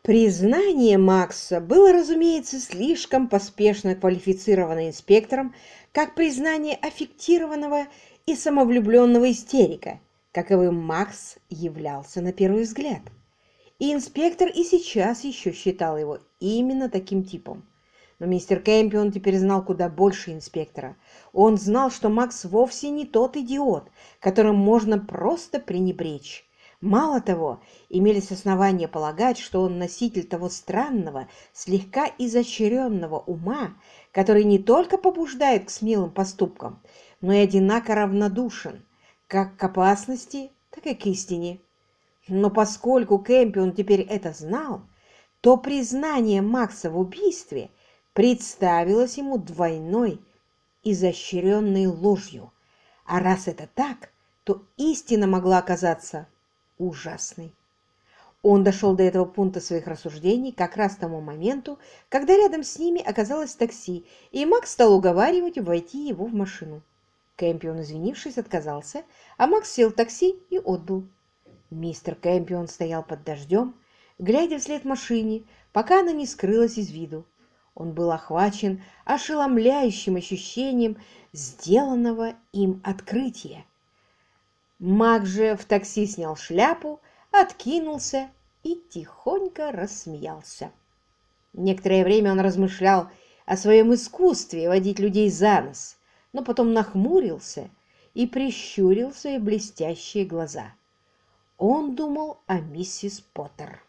Признание Макса было, разумеется, слишком поспешно квалифицировано инспектором как признание аффектированного и самовлюбленного истерика, каковым Макс являлся на первый взгляд. И инспектор и сейчас еще считал его именно таким типом. Но мистер Кэмпион теперь знал куда больше инспектора. Он знал, что Макс вовсе не тот идиот, которым можно просто пренебречь. Мало того, имелись основания полагать, что он носитель того странного, слегка изощренного ума, который не только побуждает к смелым поступкам, но и одинаково равнодушен как к опасности, так и к истине. Но поскольку Кэмпион теперь это знал, то признание Макса в убийстве представилось ему двойной, изощренной ложью. А раз это так, то истина могла оказаться ужасной. Он дошел до этого пункта своих рассуждений как раз к тому моменту, когда рядом с ними оказалось такси, и Макс стал уговаривать войти его в машину. Кэмпион, извинившись, отказался, а Макс сел в такси и отбыл. Мистер Кэмпион стоял под дождем, глядя вслед машине, пока она не скрылась из виду. Он был охвачен ошеломляющим ощущением сделанного им открытия. Мак же в такси снял шляпу, откинулся и тихонько рассмеялся. Некоторое время он размышлял о своем искусстве водить людей за нос, но потом нахмурился и прищурил свои блестящие глаза. Он думал о миссис Поттер.